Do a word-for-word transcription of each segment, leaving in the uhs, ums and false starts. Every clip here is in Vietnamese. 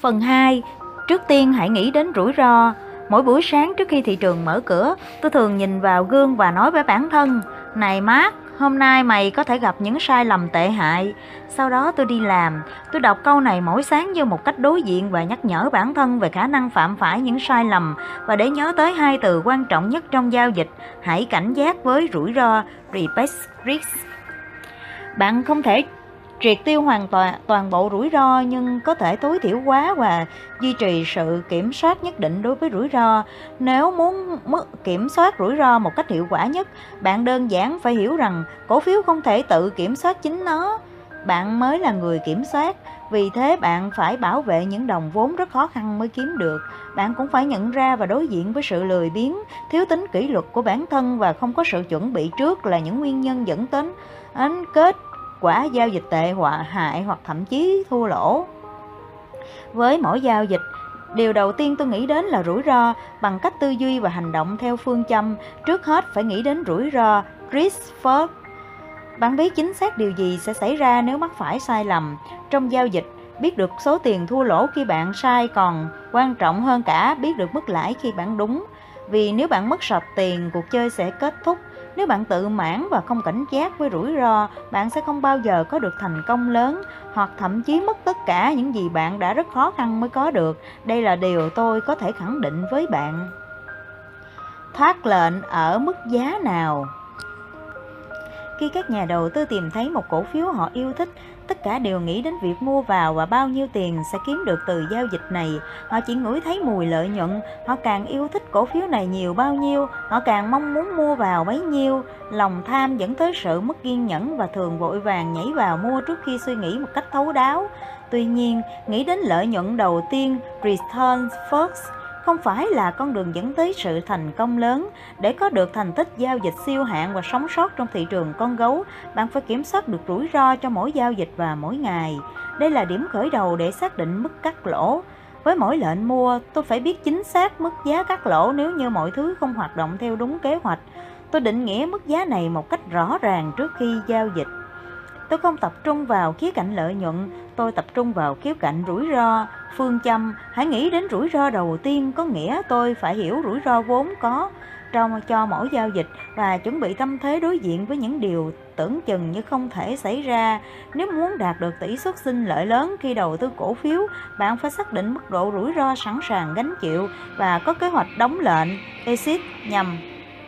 Phần hai. Trước tiên hãy nghĩ đến rủi ro. Mỗi buổi sáng trước khi thị trường mở cửa, tôi thường nhìn vào gương và nói với bản thân: "Này Mark, hôm nay mày có thể gặp những sai lầm tệ hại." Sau đó tôi đi làm, tôi đọc câu này mỗi sáng như một cách đối diện và nhắc nhở bản thân về khả năng phạm phải những sai lầm, và để nhớ tới hai từ quan trọng nhất trong giao dịch: hãy cảnh giác với rủi ro, respect risk. Bạn không thể triệt tiêu hoàn toàn toàn bộ rủi ro, nhưng có thể tối thiểu hóa và duy trì sự kiểm soát nhất định đối với rủi ro. Nếu muốn kiểm soát rủi ro một cách hiệu quả nhất, bạn đơn giản phải hiểu rằng cổ phiếu không thể tự kiểm soát chính nó. Bạn mới là người kiểm soát. Vì thế bạn phải bảo vệ những đồng vốn rất khó khăn mới kiếm được. Bạn cũng phải nhận ra và đối diện với sự lười biếng, thiếu tính kỷ luật của bản thân và không có sự chuẩn bị trước là những nguyên nhân dẫn đến đến kết quả giao dịch tệ hại hoặc thậm chí thua lỗ. Với mỗi giao dịch, điều đầu tiên tôi nghĩ đến là rủi ro. Bằng cách tư duy và hành động theo phương châm trước hết phải nghĩ đến rủi ro, risk first. Bạn biết chính xác điều gì sẽ xảy ra nếu mắc phải sai lầm trong giao dịch. Biết được số tiền thua lỗ khi bạn sai còn quan trọng hơn cả biết được mức lãi khi bạn đúng. Vì nếu bạn mất sạch tiền, cuộc chơi sẽ kết thúc. Nếu bạn tự mãn và không cảnh giác với rủi ro, bạn sẽ không bao giờ có được thành công lớn, hoặc thậm chí mất tất cả những gì bạn đã rất khó khăn mới có được. Đây là điều tôi có thể khẳng định với bạn. Thoát lệnh ở mức giá nào? Khi các nhà đầu tư tìm thấy một cổ phiếu họ yêu thích, tất cả đều nghĩ đến việc mua vào và bao nhiêu tiền sẽ kiếm được từ giao dịch này. Họ chỉ ngửi thấy mùi lợi nhuận. Họ càng yêu thích cổ phiếu này nhiều bao nhiêu, họ càng mong muốn mua vào bấy nhiêu. Lòng tham dẫn tới sự mất kiên nhẫn và thường vội vàng nhảy vào mua trước khi suy nghĩ một cách thấu đáo. Tuy nhiên, nghĩ đến lợi nhuận đầu tiên, return first, không phải là con đường dẫn tới sự thành công lớn. Để có được thành tích giao dịch siêu hạng và sống sót trong thị trường con gấu, bạn phải kiểm soát được rủi ro cho mỗi giao dịch và mỗi ngày. Đây là điểm khởi đầu để xác định mức cắt lỗ. Với mỗi lệnh mua, tôi phải biết chính xác mức giá cắt lỗ nếu như mọi thứ không hoạt động theo đúng kế hoạch. Tôi định nghĩa mức giá này một cách rõ ràng trước khi giao dịch. Tôi không tập trung vào khía cạnh lợi nhuận, tôi tập trung vào khía cạnh rủi ro. Phương châm hãy nghĩ đến rủi ro đầu tiên có nghĩa tôi phải hiểu rủi ro vốn có trong cho mỗi giao dịch và chuẩn bị tâm thế đối diện với những điều tưởng chừng như không thể xảy ra. Nếu muốn đạt được tỷ suất sinh lợi lớn khi đầu tư cổ phiếu, bạn phải xác định mức độ rủi ro sẵn sàng gánh chịu và có kế hoạch đóng lệnh exit nhằm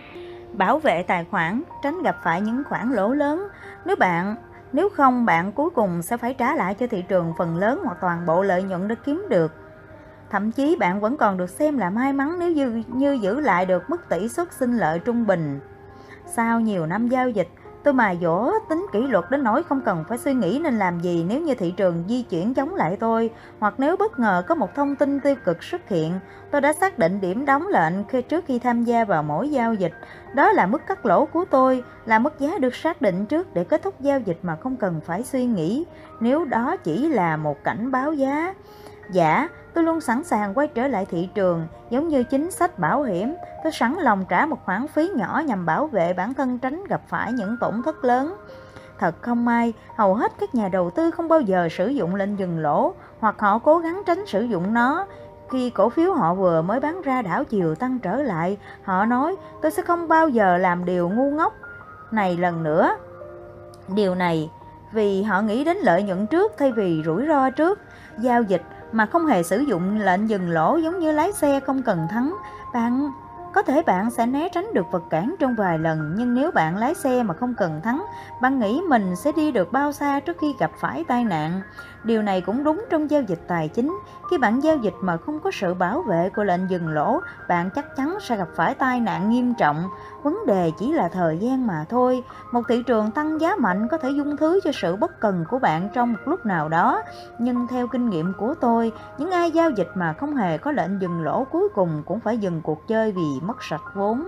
bảo vệ tài khoản, tránh gặp phải những khoản lỗ lớn. Nếu bạn Nếu không, bạn cuối cùng sẽ phải trả lại cho thị trường phần lớn hoặc toàn bộ lợi nhuận đã kiếm được. Thậm chí bạn vẫn còn được xem là may mắn nếu như, như giữ lại được mức tỷ suất sinh lợi trung bình. Sau nhiều năm giao dịch, tôi mài dỗ tính kỷ luật đến nỗi không cần phải suy nghĩ nên làm gì nếu như thị trường di chuyển chống lại tôi, hoặc nếu bất ngờ có một thông tin tiêu cực xuất hiện. Tôi đã xác định điểm đóng lệnh khi trước khi tham gia vào mỗi giao dịch. Đó là mức cắt lỗ của tôi, là mức giá được xác định trước để kết thúc giao dịch mà không cần phải suy nghĩ, nếu đó chỉ là một cảnh báo giá. Dạ, tôi luôn sẵn sàng quay trở lại thị trường, giống như chính sách bảo hiểm. Tôi sẵn lòng trả một khoản phí nhỏ nhằm bảo vệ bản thân tránh gặp phải những tổn thất lớn. Thật không may, hầu hết các nhà đầu tư không bao giờ sử dụng lệnh dừng lỗ, hoặc họ cố gắng tránh sử dụng nó. Khi cổ phiếu họ vừa mới bán ra đảo chiều tăng trở lại, họ nói tôi sẽ không bao giờ làm điều ngu ngốc này lần nữa. Điều này vì họ nghĩ đến lợi nhuận trước thay vì rủi ro trước. Giao dịch mà không hề sử dụng lệnh dừng lỗ giống như lái xe không cần thắng. Bạn có thể bạn sẽ né tránh được vật cản trong vài lần, nhưng nếu bạn lái xe mà không cần thắng, bạn nghĩ mình sẽ đi được bao xa trước khi gặp phải tai nạn. Điều này cũng đúng trong giao dịch tài chính. Khi bạn giao dịch mà không có sự bảo vệ của lệnh dừng lỗ, bạn chắc chắn sẽ gặp phải tai nạn nghiêm trọng. Vấn đề chỉ là thời gian mà thôi. Một thị trường tăng giá mạnh có thể dung thứ cho sự bất cần của bạn trong một lúc nào đó. Nhưng theo kinh nghiệm của tôi, những ai giao dịch mà không hề có lệnh dừng lỗ cuối cùng cũng phải dừng cuộc chơi vì mất sạch vốn.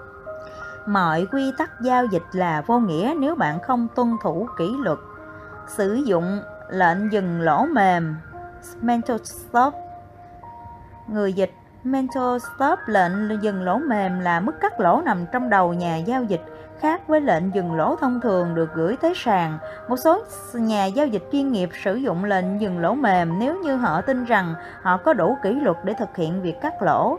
Mọi quy tắc giao dịch là vô nghĩa nếu bạn không tuân thủ kỷ luật. Sử dụng lệnh dừng lỗ mềm mental stop. Người dịch mental stop. Lệnh dừng lỗ mềm là mức cắt lỗ nằm trong đầu nhà giao dịch Khác với lệnh dừng lỗ thông thường được gửi tới sàn, một số nhà giao dịch chuyên nghiệp sử dụng lệnh dừng lỗ mềm nếu như họ tin rằng họ có đủ kỷ luật để thực hiện việc cắt lỗ.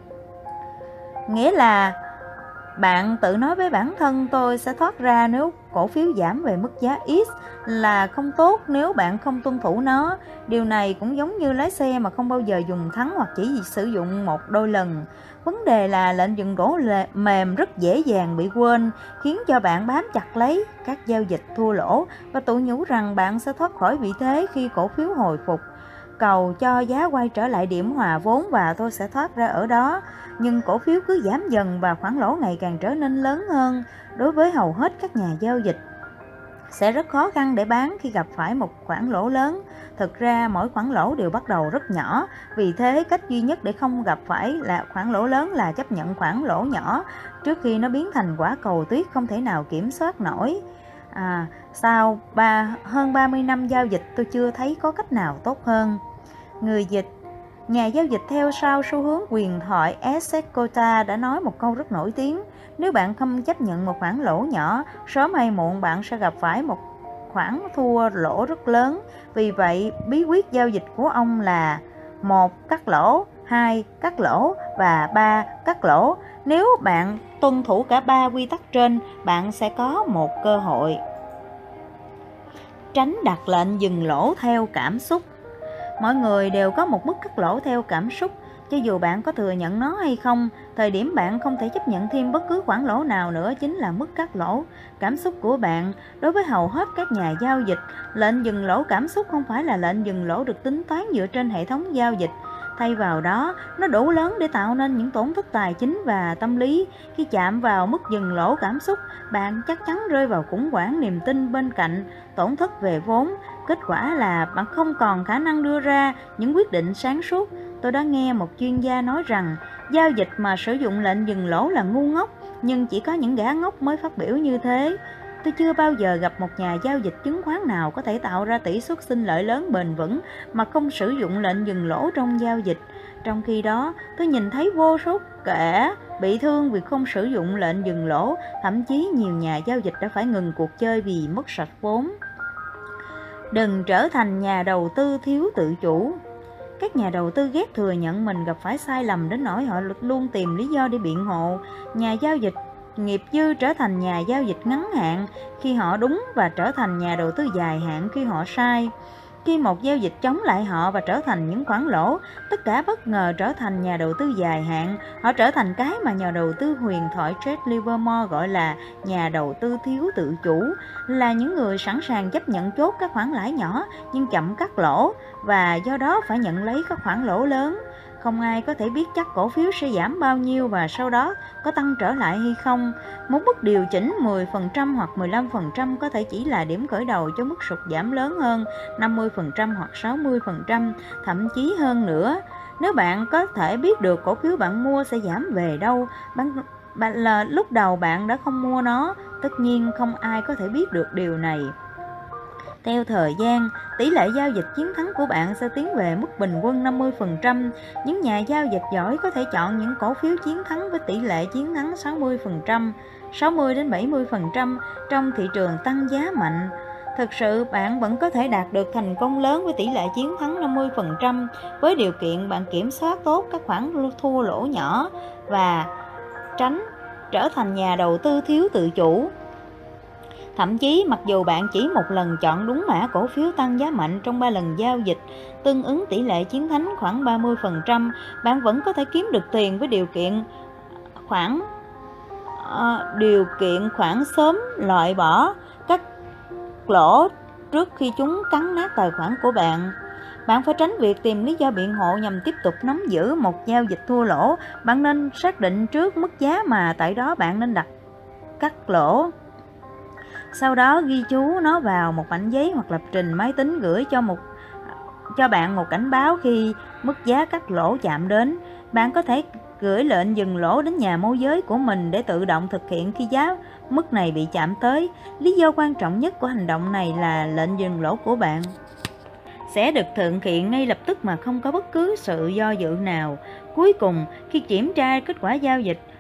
Nghĩa là bạn tự nói với bản thân tôi sẽ thoát ra nếu cổ phiếu giảm về mức giá X, là không tốt nếu bạn không tuân thủ nó. Điều này cũng giống như lái xe mà không bao giờ dùng thắng hoặc chỉ sử dụng một đôi lần. Vấn đề là lệnh dừng lỗ mềm rất dễ dàng bị quên, khiến cho bạn bám chặt lấy các giao dịch thua lỗ và tự nhủ rằng bạn sẽ thoát khỏi vị thế khi cổ phiếu hồi phục. Cầu cho giá quay trở lại điểm hòa vốn và tôi sẽ thoát ra ở đó. Nhưng cổ phiếu cứ giảm dần và khoản lỗ ngày càng trở nên lớn hơn. Đối với hầu hết các nhà giao dịch, sẽ rất khó khăn để bán khi gặp phải một khoản lỗ lớn. Thực ra mỗi khoản lỗ đều bắt đầu rất nhỏ, vì thế cách duy nhất để không gặp phải là khoản lỗ lớn là chấp nhận khoản lỗ nhỏ trước khi nó biến thành quả cầu tuyết không thể nào kiểm soát nổi. À, sau ba, hơn ba mươi năm giao dịch, tôi chưa thấy có cách nào tốt hơn. Người dịch, nhà giao dịch theo sau xu hướng quyền thoại Essekota đã nói một câu rất nổi tiếng: nếu bạn không chấp nhận một khoản lỗ nhỏ, sớm hay muộn bạn sẽ gặp phải một khoản thua lỗ rất lớn. Vì vậy, bí quyết giao dịch của ông là một cắt lỗ, hai cắt lỗ và ba cắt lỗ. Nếu bạn tuân thủ cả ba quy tắc trên, bạn sẽ có một cơ hội. Tránh đặt lệnh dừng lỗ theo cảm xúc. Mọi người đều có một mức cắt lỗ theo cảm xúc, cho dù bạn có thừa nhận nó hay không. Thời điểm bạn không thể chấp nhận thêm bất cứ khoản lỗ nào nữa chính là mức cắt lỗ cảm xúc của bạn. Đối với hầu hết các nhà giao dịch, lệnh dừng lỗ cảm xúc không phải là lệnh dừng lỗ được tính toán dựa trên hệ thống giao dịch. Thay vào đó, nó đủ lớn để tạo nên những tổn thất tài chính và tâm lý. Khi chạm vào mức dừng lỗ cảm xúc, bạn chắc chắn rơi vào khủng hoảng niềm tin bên cạnh tổn thất về vốn. Kết quả là bạn không còn khả năng đưa ra những quyết định sáng suốt. Tôi đã nghe một chuyên gia nói rằng giao dịch mà sử dụng lệnh dừng lỗ là ngu ngốc, nhưng chỉ có những gã ngốc mới phát biểu như thế. Tôi chưa bao giờ gặp một nhà giao dịch chứng khoán nào có thể tạo ra tỷ suất sinh lợi lớn bền vững mà không sử dụng lệnh dừng lỗ trong giao dịch. Trong khi đó, tôi nhìn thấy vô số kẻ bị thương vì không sử dụng lệnh dừng lỗ, thậm chí nhiều nhà giao dịch đã phải ngừng cuộc chơi vì mất sạch vốn. Đừng trở thành nhà đầu tư thiếu tự chủ. Các nhà đầu tư ghét thừa nhận mình gặp phải sai lầm đến nỗi họ luôn tìm lý do để biện hộ. Nhà giao dịch nghiệp dư trở thành nhà giao dịch ngắn hạn khi họ đúng và trở thành nhà đầu tư dài hạn khi họ sai. Khi một giao dịch chống lại họ và trở thành những khoản lỗ, tất cả bất ngờ trở thành nhà đầu tư dài hạn. Họ trở thành cái mà nhà đầu tư huyền thoại Jake Livermore gọi là nhà đầu tư thiếu tự chủ, là những người sẵn sàng chấp nhận chốt các khoản lãi nhỏ nhưng chậm cắt lỗ và do đó phải nhận lấy các khoản lỗ lớn. Không ai có thể biết chắc cổ phiếu sẽ giảm bao nhiêu và sau đó có tăng trở lại hay không. Một mức điều chỉnh mười phần trăm hoặc mười lăm phần trăm có thể chỉ là điểm khởi đầu cho mức sụt giảm lớn hơn năm mươi phần trăm hoặc sáu mươi phần trăm, thậm chí hơn nữa. Nếu bạn có thể biết được cổ phiếu bạn mua sẽ giảm về đâu, bạn, bạn là lúc đầu bạn đã không mua nó. Tất nhiên không ai có thể biết được điều này. Theo thời gian, tỷ lệ giao dịch chiến thắng của bạn sẽ tiến về mức bình quân năm mươi phần trăm. Những nhà giao dịch giỏi có thể chọn những cổ phiếu chiến thắng với tỷ lệ chiến thắng sáu mươi phần trăm, sáu mươi đến bảy mươi phần trăm trong thị trường tăng giá mạnh. Thực sự, bạn vẫn có thể đạt được thành công lớn với tỷ lệ chiến thắng năm mươi phần trăm với điều kiện bạn kiểm soát tốt các khoản thua lỗ nhỏ và tránh trở thành nhà đầu tư thiếu tự chủ. Thậm chí mặc dù bạn chỉ một lần chọn đúng mã cổ phiếu tăng giá mạnh trong ba lần giao dịch, tương ứng tỷ lệ chiến thắng khoảng ba mươi phần trăm, bạn vẫn có thể kiếm được tiền với điều kiện khoảng uh, điều kiện khoảng sớm loại bỏ các lỗ trước khi chúng cắn nát tài khoản của bạn. Bạn phải tránh việc tìm lý do biện hộ nhằm tiếp tục nắm giữ một giao dịch thua lỗ. Bạn nên xác định trước mức giá mà tại đó bạn nên đặt cắt lỗ. Sau đó ghi chú nó vào một mảnh giấy hoặc lập trình máy tính gửi cho một cho bạn một cảnh báo khi mức giá cắt lỗ chạm đến. Bạn có thể gửi lệnh dừng lỗ đến nhà môi giới của mình để tự động thực hiện khi giá mức này bị chạm tới. Lý do quan trọng nhất của hành động này là lệnh dừng lỗ của bạn sẽ được thực hiện ngay lập tức mà không có bất cứ sự do dự nào. Cuối cùng, khi kiểm tra kết quả giao dịch,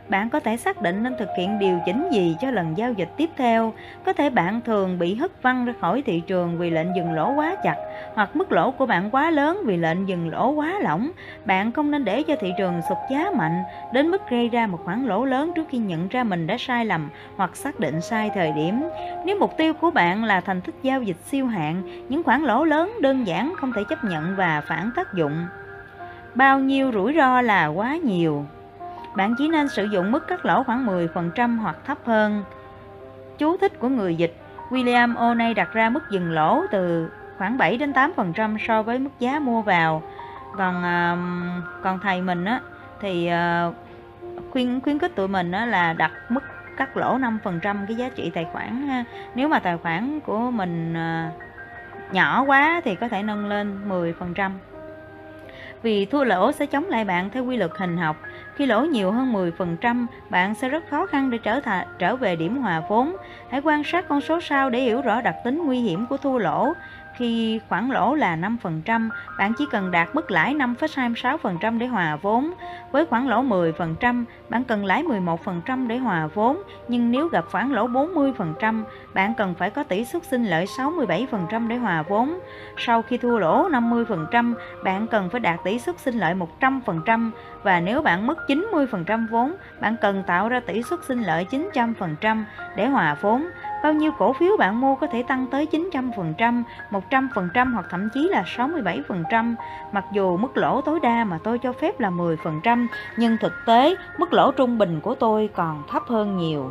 Bạn có thể xác định nên thực hiện điều chỉnh gì cho lần giao dịch tiếp theo. Có thể bạn thường bị hất văng ra khỏi thị trường vì lệnh dừng lỗ quá chặt, hoặc mức lỗ của bạn quá lớn vì lệnh dừng lỗ quá lỏng. Bạn không nên để cho thị trường sụt giá mạnh đến mức gây ra một khoản lỗ lớn trước khi nhận ra mình đã sai lầm hoặc xác định sai thời điểm. Nếu mục tiêu của bạn là thành tích giao dịch siêu hạn, những khoản lỗ lớn đơn giản không thể chấp nhận và phản tác dụng. Bao nhiêu rủi ro là quá nhiều? Bạn chỉ nên sử dụng mức cắt lỗ khoảng mười phần trăm hoặc thấp hơn. Chú thích của người dịch: William O'Neill đặt ra mức dừng lỗ từ khoảng bảy đến tám phần trăm so với mức giá mua vào. Còn uh, còn thầy mình á thì uh, khuyên khuyến khích tụi mình á là đặt mức cắt lỗ năm phần trăm cái giá trị tài khoản ha. Nếu mà tài khoản của mình uh, nhỏ quá thì có thể nâng lên mười phần trăm. Vì thua lỗ sẽ chống lại bạn theo quy luật hình học. Khi lỗ nhiều hơn mười phần trăm, bạn sẽ rất khó khăn để trở, thà, trở về điểm hòa vốn. Hãy quan sát con số sau để hiểu rõ đặc tính nguy hiểm của thua lỗ. Khi khoản lỗ là năm phần trăm, bạn chỉ cần đạt mức lãi năm phẩy hai mươi sáu phần trăm để hòa vốn. Với khoản lỗ mười phần trăm, bạn cần lãi mười một phần trăm để hòa vốn. Nhưng nếu gặp khoản lỗ bốn mươi phần trăm, bạn cần phải có tỷ suất sinh lợi sáu mươi bảy phần trăm để hòa vốn. Sau khi thua lỗ năm mươi phần trăm, bạn cần phải đạt tỷ suất sinh lợi một trăm phần trăm. Và nếu bạn mất chín mươi phần trăm vốn, bạn cần tạo ra tỷ suất sinh lợi chín trăm phần trăm để hòa vốn. Bao nhiêu cổ phiếu bạn mua có thể tăng tới chín trăm phần trăm, một trăm phần trăm hoặc thậm chí là sáu mươi bảy phần trăm. Mặc dù mức lỗ tối đa mà tôi cho phép là mười phần trăm, nhưng thực tế mức lỗ trung bình của tôi còn thấp hơn nhiều.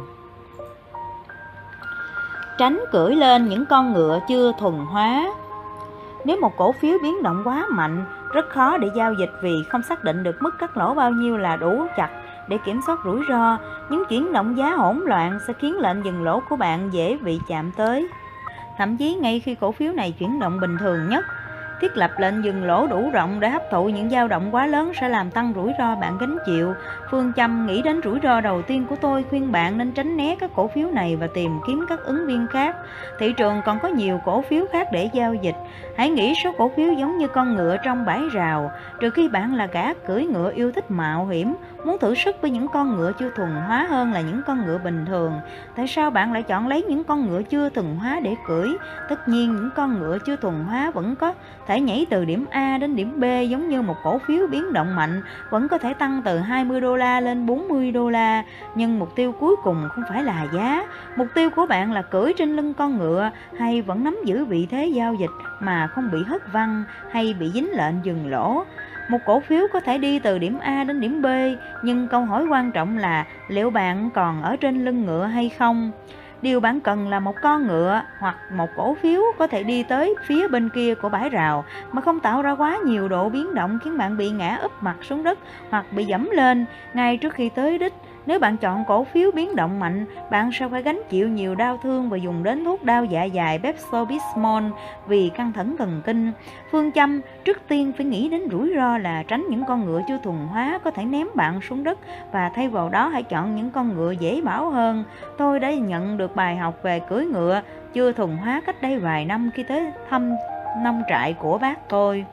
Tránh cưỡi lên những con ngựa chưa thuần hóa. Nếu một cổ phiếu biến động quá mạnh, rất khó để giao dịch vì không xác định được mức cắt lỗ bao nhiêu là đủ chặt để kiểm soát rủi ro. Những chuyển động giá hỗn loạn sẽ khiến lệnh dừng lỗ của bạn dễ bị chạm tới. Thậm chí ngay khi cổ phiếu này chuyển động bình thường nhất, thiết lập lệnh dừng lỗ đủ rộng để hấp thụ những dao động quá lớn sẽ làm tăng rủi ro bạn gánh chịu. Phương châm nghĩ đến rủi ro đầu tiên của tôi khuyên bạn nên tránh né các cổ phiếu này và tìm kiếm các ứng viên khác. Thị trường còn có nhiều cổ phiếu khác để giao dịch. Hãy nghĩ số cổ phiếu giống như con ngựa trong bãi rào. Trừ khi bạn là gã cưỡi ngựa yêu thích mạo hiểm, muốn thử sức với những con ngựa chưa thuần hóa hơn là những con ngựa bình thường. Tại sao bạn lại chọn lấy những con ngựa chưa thuần hóa để cưỡi? Tất nhiên những con ngựa chưa thuần hóa vẫn có thể nhảy từ điểm A đến điểm B giống như một cổ phiếu biến động mạnh, vẫn có thể tăng từ hai mươi đô la lên bốn mươi đô la, nhưng mục tiêu cuối cùng không phải là giá. Mục tiêu của bạn là cưỡi trên lưng con ngựa hay vẫn nắm giữ vị thế giao dịch mà không bị hất văng hay bị dính lệnh dừng lỗ. Một cổ phiếu có thể đi từ điểm A đến điểm B, nhưng câu hỏi quan trọng là liệu bạn còn ở trên lưng ngựa hay không? Điều bạn cần là một con ngựa hoặc một cổ phiếu có thể đi tới phía bên kia của bãi rào mà không tạo ra quá nhiều độ biến động khiến bạn bị ngã úp mặt xuống đất hoặc bị dẫm lên ngay trước khi tới đích. Nếu bạn chọn cổ phiếu biến động mạnh, bạn sẽ phải gánh chịu nhiều đau thương và dùng đến thuốc đau dạ dày Pepto-Bismol vì căng thẳng thần kinh. Phương châm trước tiên phải nghĩ đến rủi ro là tránh những con ngựa chưa thuần hóa có thể ném bạn xuống đất và thay vào đó hãy chọn những con ngựa dễ bảo hơn. Tôi đã nhận được bài học về cưỡi ngựa chưa thuần hóa cách đây vài năm khi tới thăm nông trại của bác tôi.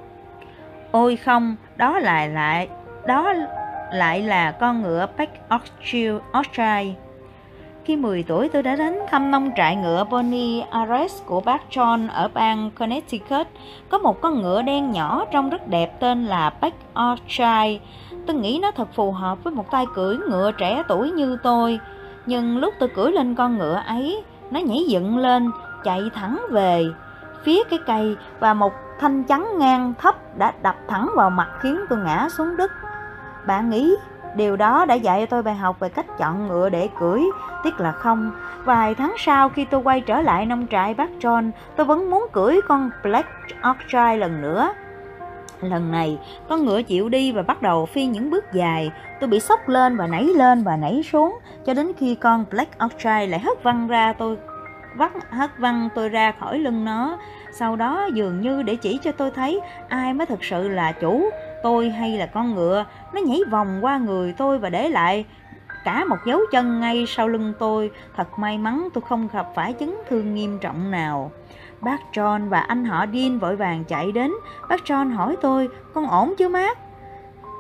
Ôi không, đó là lại đó lại là con ngựa Yorkshire. Khi mười tuổi tôi đã đến thăm nông trại ngựa Pony Express của bác John ở bang Connecticut. Có một con ngựa đen nhỏ trông rất đẹp tên là Yorkshire. Tôi nghĩ nó thật phù hợp với một tay cưỡi ngựa trẻ tuổi như tôi. Nhưng lúc tôi cưỡi lên con ngựa ấy, nó nhảy dựng lên, chạy thẳng về phía cái cây và một thanh chắn ngang thấp đã đập thẳng vào mặt khiến tôi ngã xuống đất. Bạn nghĩ điều đó đã dạy cho tôi bài học về cách chọn ngựa để cưỡi? Tiếc là không. Vài tháng sau khi tôi quay trở lại nông trại bác John, tôi vẫn muốn cưỡi con Black Yorkshire lần nữa. Lần này, con ngựa chịu đi và bắt đầu phi những bước dài. Tôi bị sốc lên và nảy lên và nảy xuống cho đến khi con Black Yorkshire lại hất văng ra tôi vắt hất văng tôi ra khỏi lưng nó. Sau đó dường như để chỉ cho tôi thấy ai mới thực sự là chủ, tôi hay là con ngựa, nó nhảy vòng qua người tôi và để lại cả một dấu chân ngay sau lưng tôi. Thật may mắn tôi không gặp phải chấn thương nghiêm trọng nào. Bác John và anh họ Dean vội vàng chạy đến. Bác John hỏi tôi, con ổn chứ Mark?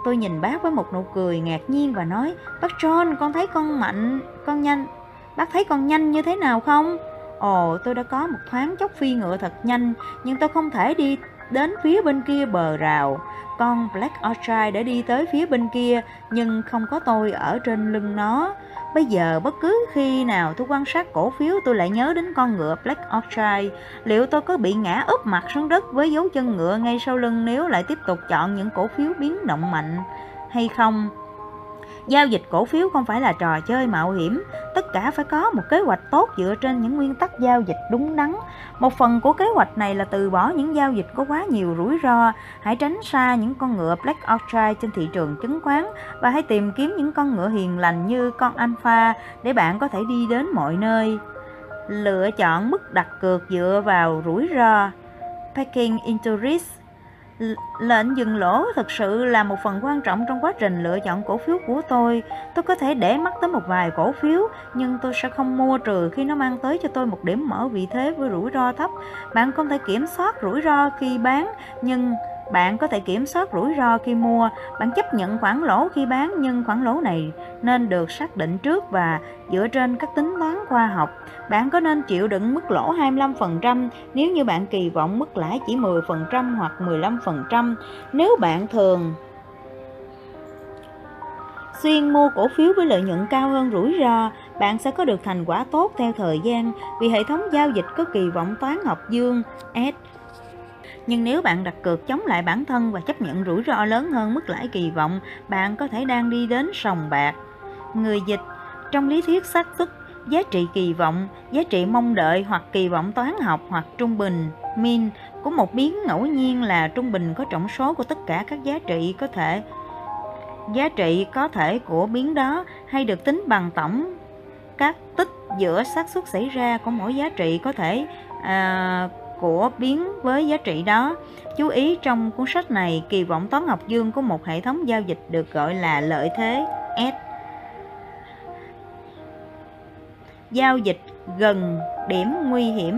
Tôi nhìn bác với một nụ cười ngạc nhiên và nói, bác John, con thấy con mạnh, con nhanh. Bác thấy con nhanh như thế nào không? Ồ, tôi đã có một thoáng chốc phi ngựa thật nhanh, nhưng tôi không thể đi đến phía bên kia bờ rào. Con Black Orchid đã đi tới phía bên kia, nhưng không có tôi ở trên lưng nó. Bây giờ bất cứ khi nào tôi quan sát cổ phiếu, tôi lại nhớ đến con ngựa Black Orchid. Liệu tôi có bị ngã úp mặt xuống đất với dấu chân ngựa ngay sau lưng nếu lại tiếp tục chọn những cổ phiếu biến động mạnh hay không? Giao dịch cổ phiếu không phải là trò chơi mạo hiểm, tất cả phải có một kế hoạch tốt dựa trên những nguyên tắc giao dịch đúng đắn. Một phần của kế hoạch này là từ bỏ những giao dịch có quá nhiều rủi ro. Hãy tránh xa những con ngựa Black Orchid trên thị trường chứng khoán và hãy tìm kiếm những con ngựa hiền lành như con Alpha để bạn có thể đi đến mọi nơi. Lựa chọn mức đặt cược dựa vào rủi ro. Packing into risk. Lệnh dừng lỗ thực sự là một phần quan trọng trong quá trình lựa chọn cổ phiếu của tôi. Tôi có thể để mắt tới một vài cổ phiếu, nhưng tôi sẽ không mua trừ khi nó mang tới cho tôi một điểm mở vị thế với rủi ro thấp. Bạn không thể kiểm soát rủi ro khi bán, nhưng bạn có thể kiểm soát rủi ro khi mua. Bạn chấp nhận khoản lỗ khi bán, nhưng khoản lỗ này nên được xác định trước và dựa trên các tính toán khoa học. Bạn có nên chịu đựng mức lỗ hai mươi lăm phần trăm nếu như bạn kỳ vọng mức lãi chỉ mười phần trăm hoặc mười lăm phần trăm? Nếu bạn thường xuyên mua cổ phiếu với lợi nhuận cao hơn rủi ro, bạn sẽ có được thành quả tốt theo thời gian vì hệ thống giao dịch có kỳ vọng toán học dương S. Nhưng nếu bạn đặt cược chống lại bản thân và chấp nhận rủi ro lớn hơn mức lãi kỳ vọng, bạn có thể đang đi đến sòng bạc. Người dịch. Trong lý thuyết xác suất, giá trị kỳ vọng, giá trị mong đợi hoặc kỳ vọng toán học hoặc trung bình mean của một biến ngẫu nhiên là trung bình có tổng số của tất cả các giá trị có thể giá trị có thể của biến đó, hay được tính bằng tổng các tích giữa xác suất xảy ra của mỗi giá trị có thể à, của biến với giá trị đó. Chú ý, trong cuốn sách này, kỳ vọng toán học dương của một hệ thống giao dịch được gọi là lợi thế S. Giao dịch gần điểm nguy hiểm.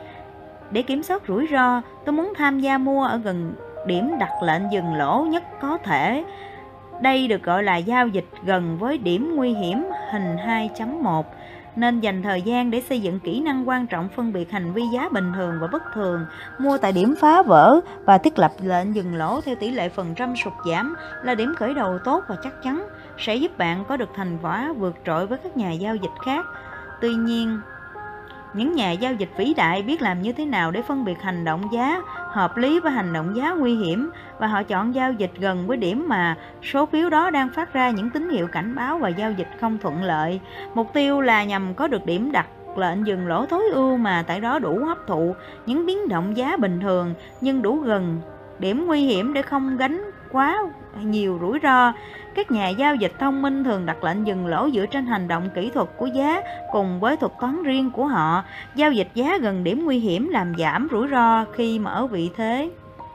Để kiểm soát rủi ro, tôi muốn tham gia mua ở gần điểm đặt lệnh dừng lỗ nhất có thể. Đây được gọi là giao dịch gần với điểm nguy hiểm hình hai chấm một. Nên dành thời gian để xây dựng kỹ năng quan trọng phân biệt hành vi giá bình thường và bất thường. Mua tại điểm phá vỡ và thiết lập lệnh dừng lỗ theo tỷ lệ phần trăm sụt giảm là điểm khởi đầu tốt và chắc chắn sẽ giúp bạn có được thành quả vượt trội với các nhà giao dịch khác. Tuy nhiên, những nhà giao dịch vĩ đại biết làm như thế nào để phân biệt hành động giá hợp lý với hành động giá nguy hiểm, và họ chọn giao dịch gần với điểm mà số phiếu đó đang phát ra những tín hiệu cảnh báo và giao dịch không thuận lợi. Mục tiêu là nhằm có được điểm đặt lệnh dừng lỗ tối ưu mà tại đó đủ hấp thụ những biến động giá bình thường nhưng đủ gần điểm nguy hiểm để không gánh quá nhiều rủi ro. Các nhà giao dịch thông minh thường đặt lệnh dừng lỗ dựa trên hành động kỹ thuật của giá cùng với thuật toán riêng của họ. Giao dịch giá gần điểm nguy hiểm làm giảm rủi ro khi mở vị thế.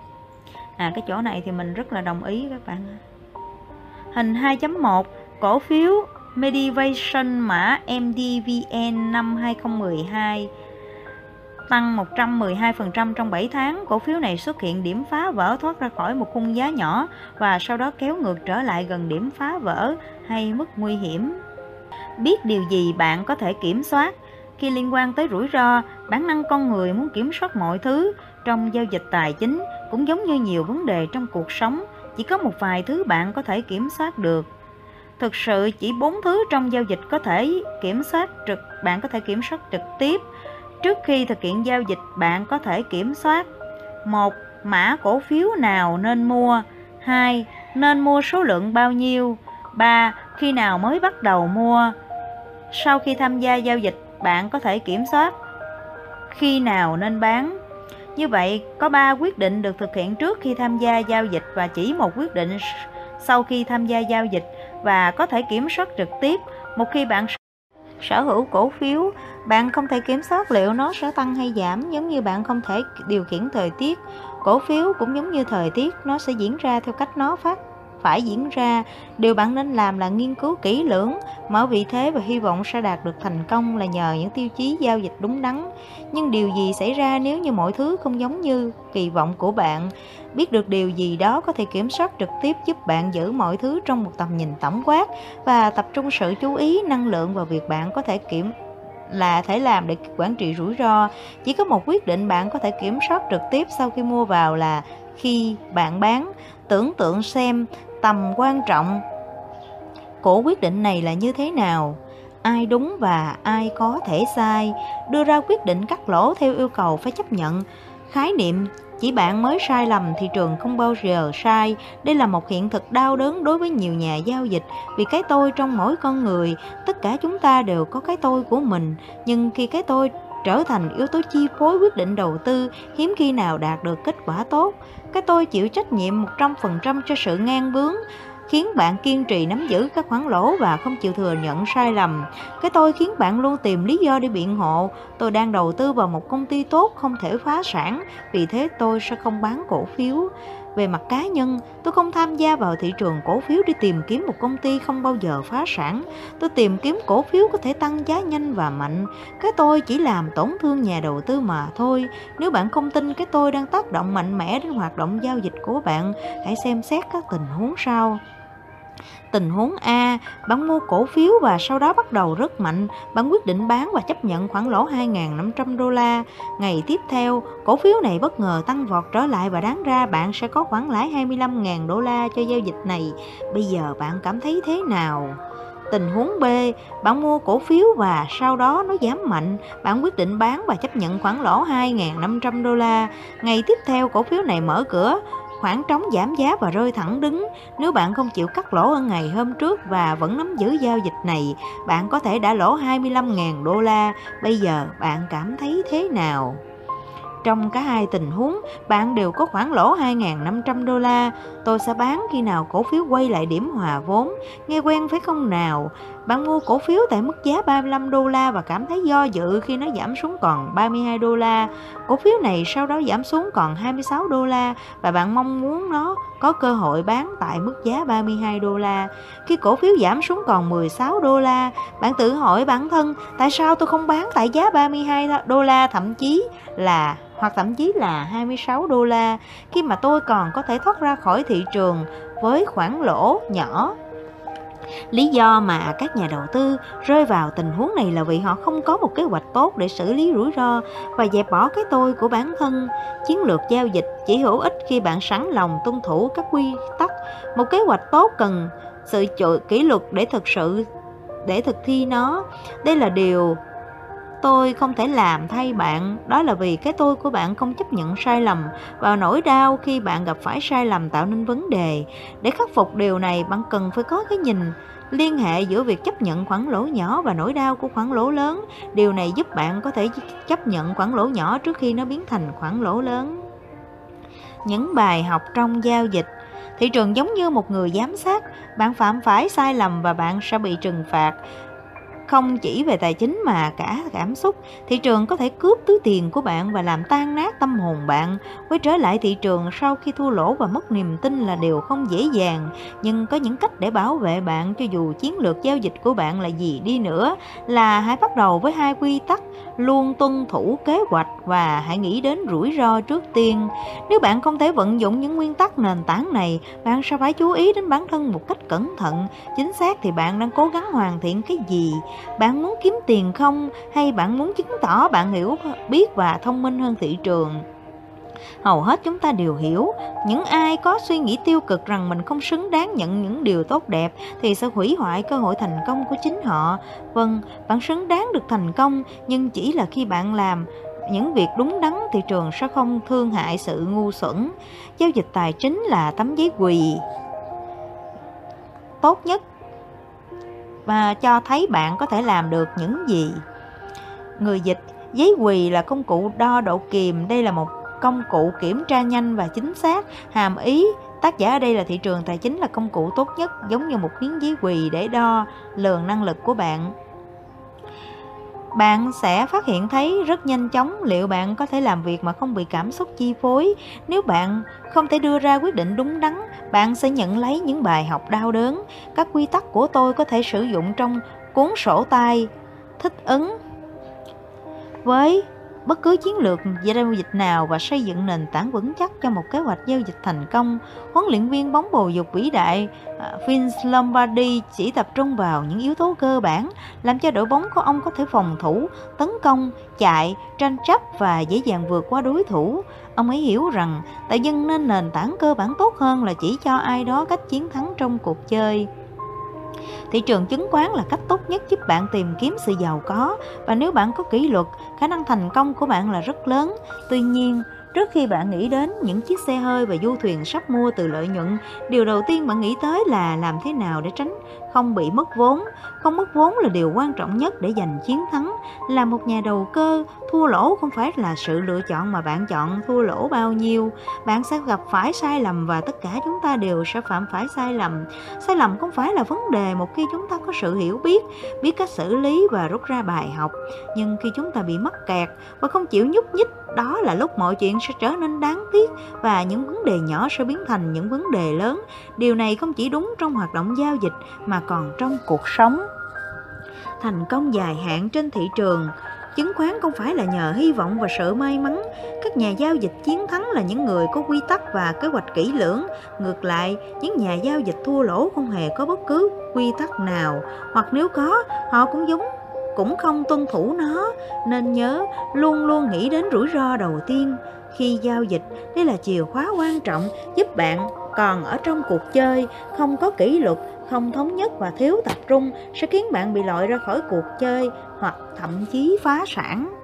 À, cái chỗ này thì mình rất là đồng ý các bạn. Hình hai chấm một, cổ phiếu Medivation mã em đê vê en năm hai không một hai tăng một trăm mười hai phần trăm trong bảy tháng. Cổ phiếu này xuất hiện điểm phá vỡ, thoát ra khỏi một khung giá nhỏ và sau đó kéo ngược trở lại gần điểm phá vỡ hay mức nguy hiểm. Biết điều gì bạn có thể kiểm soát? Khi liên quan tới rủi ro, bản năng con người muốn kiểm soát mọi thứ. Trong giao dịch tài chính cũng giống như nhiều vấn đề trong cuộc sống, chỉ có một vài thứ bạn có thể kiểm soát được. Thực sự chỉ bốn thứ trong giao dịch có thể kiểm soát trực bạn có thể kiểm soát trực tiếp. Trước khi thực hiện giao dịch, bạn có thể kiểm soát: một. Mã cổ phiếu nào nên mua. Hai. Nên mua số lượng bao nhiêu. Ba. Khi nào mới bắt đầu mua. Sau khi tham gia giao dịch, bạn có thể kiểm soát khi nào nên bán. Như vậy, có ba quyết định được thực hiện trước khi tham gia giao dịch và chỉ một quyết định sau khi tham gia giao dịch và có thể kiểm soát trực tiếp. Một khi bạn sở hữu cổ phiếu, bạn không thể kiểm soát liệu nó sẽ tăng hay giảm, giống như bạn không thể điều khiển thời tiết. Cổ phiếu cũng giống như thời tiết, nó sẽ diễn ra theo cách nó phát phải diễn ra. Điều bạn nên làm là nghiên cứu kỹ lưỡng, mở vị thế và hy vọng sẽ đạt được thành công là nhờ những tiêu chí giao dịch đúng đắn. Nhưng điều gì xảy ra nếu như mọi thứ không giống như kỳ vọng của bạn? Biết được điều gì đó có thể kiểm soát trực tiếp giúp bạn giữ mọi thứ trong một tầm nhìn tổng quát và tập trung sự chú ý, năng lượng vào việc bạn có thể kiểm là thể làm để quản trị rủi ro. Chỉ có một quyết định bạn có thể kiểm soát trực tiếp sau khi mua vào là khi bạn bán. Tưởng tượng xem tầm quan trọng của quyết định này là như thế nào. Ai đúng và ai có thể sai. Đưa ra quyết định cắt lỗ theo yêu cầu phải chấp nhận khái niệm chỉ bạn mới sai lầm, thị trường không bao giờ sai. Đây là một hiện thực đau đớn đối với nhiều nhà giao dịch, vì cái tôi trong mỗi con người. Tất cả chúng ta đều có cái tôi của mình, nhưng khi cái tôi trở thành yếu tố chi phối quyết định đầu tư, hiếm khi nào đạt được kết quả tốt. Cái tôi chịu trách nhiệm một trăm phần trăm cho sự ngang bướng, khiến bạn kiên trì nắm giữ các khoản lỗ và không chịu thừa nhận sai lầm. Cái tôi khiến bạn luôn tìm lý do để biện hộ. Tôi đang đầu tư vào một công ty tốt, không thể phá sản, vì thế tôi sẽ không bán cổ phiếu. Về mặt cá nhân, tôi không tham gia vào thị trường cổ phiếu để tìm kiếm một công ty không bao giờ phá sản. Tôi tìm kiếm cổ phiếu có thể tăng giá nhanh và mạnh. Cái tôi chỉ làm tổn thương nhà đầu tư mà thôi. Nếu bạn không tin cái tôi đang tác động mạnh mẽ đến hoạt động giao dịch của bạn, hãy xem xét các tình huống sau. Tình huống A, bạn mua cổ phiếu và sau đó bắt đầu rất mạnh. Bạn quyết định bán và chấp nhận khoản lỗ hai nghìn năm trăm đô la. Ngày tiếp theo, cổ phiếu này bất ngờ tăng vọt trở lại và đáng ra bạn sẽ có khoản lãi hai mươi lăm nghìn đô la cho giao dịch này. Bây giờ bạn cảm thấy thế nào? Tình huống B, bạn mua cổ phiếu và sau đó nó giảm mạnh. Bạn quyết định bán và chấp nhận khoản lỗ hai nghìn năm trăm đô la. Ngày tiếp theo, cổ phiếu này mở cửa, khoảng trống giảm giá và rơi thẳng đứng. Nếu bạn không chịu cắt lỗ ở ngày hôm trước và vẫn nắm giữ giao dịch này, bạn có thể đã lỗ hai mươi lăm nghìn đô la. Bây giờ bạn cảm thấy thế nào? Trong cả hai tình huống, bạn đều có khoản lỗ hai nghìn năm trăm đô la. Tôi sẽ bán khi nào cổ phiếu quay lại điểm hòa vốn. Nghe quen phải không nào? Bạn mua cổ phiếu tại mức giá ba mươi lăm đô la và cảm thấy do dự khi nó giảm xuống còn ba mươi hai đô la. Cổ phiếu này sau đó giảm xuống còn hai mươi sáu đô la và bạn mong muốn nó có cơ hội bán tại mức giá ba mươi hai đô la. Khi cổ phiếu giảm xuống còn mười sáu đô la, bạn tự hỏi bản thân, tại sao tôi không bán tại giá ba mươi hai đô la, thậm chí là hoặc thậm chí là hai mươi sáu đô la, khi mà tôi còn có thể thoát ra khỏi thị trường với khoản lỗ nhỏ. Lý do mà các nhà đầu tư rơi vào tình huống này là vì họ không có một kế hoạch tốt để xử lý rủi ro và dẹp bỏ cái tôi của bản thân. Chiến lược giao dịch chỉ hữu ích khi bạn sẵn lòng tuân thủ các quy tắc. Một kế hoạch tốt cần sự kỷ luật để thực sự để thực thi nó. Đây là điều tôi không thể làm thay bạn, đó là vì cái tôi của bạn không chấp nhận sai lầm và nỗi đau khi bạn gặp phải sai lầm tạo nên vấn đề. Để khắc phục điều này, bạn cần phải có cái nhìn liên hệ giữa việc chấp nhận khoản lỗ nhỏ và nỗi đau của khoản lỗ lớn. Điều này giúp bạn có thể chấp nhận khoản lỗ nhỏ trước khi nó biến thành khoản lỗ lớn. Những bài học trong giao dịch. Thị trường giống như một người giám sát, bạn phạm phải sai lầm và bạn sẽ bị trừng phạt. Không chỉ về tài chính mà cả cảm xúc, thị trường có thể cướp túi tiền của bạn và làm tan nát tâm hồn bạn. Quay trở lại thị trường sau khi thua lỗ và mất niềm tin là điều không dễ dàng, nhưng có những cách để bảo vệ bạn cho dù chiến lược giao dịch của bạn là gì đi nữa. Là hãy bắt đầu với hai quy tắc: luôn tuân thủ kế hoạch và hãy nghĩ đến rủi ro trước tiên. Nếu bạn không thể vận dụng những nguyên tắc nền tảng này, bạn sẽ phải chú ý đến bản thân một cách cẩn thận. Chính xác thì bạn đang cố gắng hoàn thiện cái gì? Bạn muốn kiếm tiền không? Hay bạn muốn chứng tỏ bạn hiểu biết và thông minh hơn thị trường? Hầu hết chúng ta đều hiểu, những ai có suy nghĩ tiêu cực rằng mình không xứng đáng nhận những điều tốt đẹp thì sẽ hủy hoại cơ hội thành công của chính họ. Vâng, bạn xứng đáng được thành công, nhưng chỉ là khi bạn làm những việc đúng đắn, thị trường sẽ không thương hại sự ngu xuẩn. Giao dịch tài chính là tấm giấy quỳ tốt nhất và cho thấy bạn có thể làm được những gì. Người dịch, giấy quỳ là công cụ đo độ kiềm. Đây là một công cụ kiểm tra nhanh và chính xác. Hàm ý tác giả ở đây là thị trường tài chính là công cụ tốt nhất, giống như một miếng giấy quỳ để đo lường năng lực của bạn. Bạn sẽ phát hiện thấy rất nhanh chóng liệu bạn có thể làm việc mà không bị cảm xúc chi phối. Nếu bạn không thể đưa ra quyết định đúng đắn, bạn sẽ nhận lấy những bài học đau đớn. Các quy tắc của tôi có thể sử dụng trong cuốn sổ tay thích ứng với bất cứ chiến lược giao dịch nào và xây dựng nền tảng vững chắc cho một kế hoạch giao dịch thành công. Huấn luyện viên bóng bầu dục vĩ đại Vince Lombardi chỉ tập trung vào những yếu tố cơ bản làm cho đội bóng của ông có thể phòng thủ, tấn công, chạy, tranh chấp và dễ dàng vượt qua đối thủ. Ông ấy hiểu rằng tạo dựng nên nền tảng cơ bản tốt hơn là chỉ cho ai đó cách chiến thắng trong cuộc chơi. Thị trường chứng khoán là cách tốt nhất giúp bạn tìm kiếm sự giàu có, và nếu bạn có kỷ luật, khả năng thành công của bạn là rất lớn. Tuy nhiên, trước khi bạn nghĩ đến những chiếc xe hơi và du thuyền sắp mua từ lợi nhuận, điều đầu tiên bạn nghĩ tới là làm thế nào để tránh không bị mất vốn. Không mất vốn là điều quan trọng nhất để giành chiến thắng. Là một nhà đầu cơ, thua lỗ không phải là sự lựa chọn mà bạn chọn thua lỗ bao nhiêu. Bạn sẽ gặp phải sai lầm và tất cả chúng ta đều sẽ phạm phải sai lầm. Sai lầm không phải là vấn đề một khi chúng ta có sự hiểu biết, biết cách xử lý và rút ra bài học. Nhưng khi chúng ta bị mắc kẹt và không chịu nhúc nhích, đó là lúc mọi chuyện sẽ trở nên đáng tiếc và những vấn đề nhỏ sẽ biến thành những vấn đề lớn. Điều này không chỉ đúng trong hoạt động giao dịch mà còn trong cuộc sống. Thành công dài hạn trên thị trường chứng khoán không phải là nhờ hy vọng và sự may mắn. Các nhà giao dịch chiến thắng là những người có quy tắc và kế hoạch kỹ lưỡng. Ngược lại, những nhà giao dịch thua lỗ không hề có bất cứ quy tắc nào, hoặc nếu có, họ cũng giống cũng không tuân thủ nó. Nên nhớ, luôn luôn nghĩ đến rủi ro đầu tiên khi giao dịch. Đây là chìa khóa quan trọng giúp bạn còn ở trong cuộc chơi. Không có kỷ luật, không thống nhất và thiếu tập trung sẽ khiến bạn bị loại ra khỏi cuộc chơi hoặc thậm chí phá sản.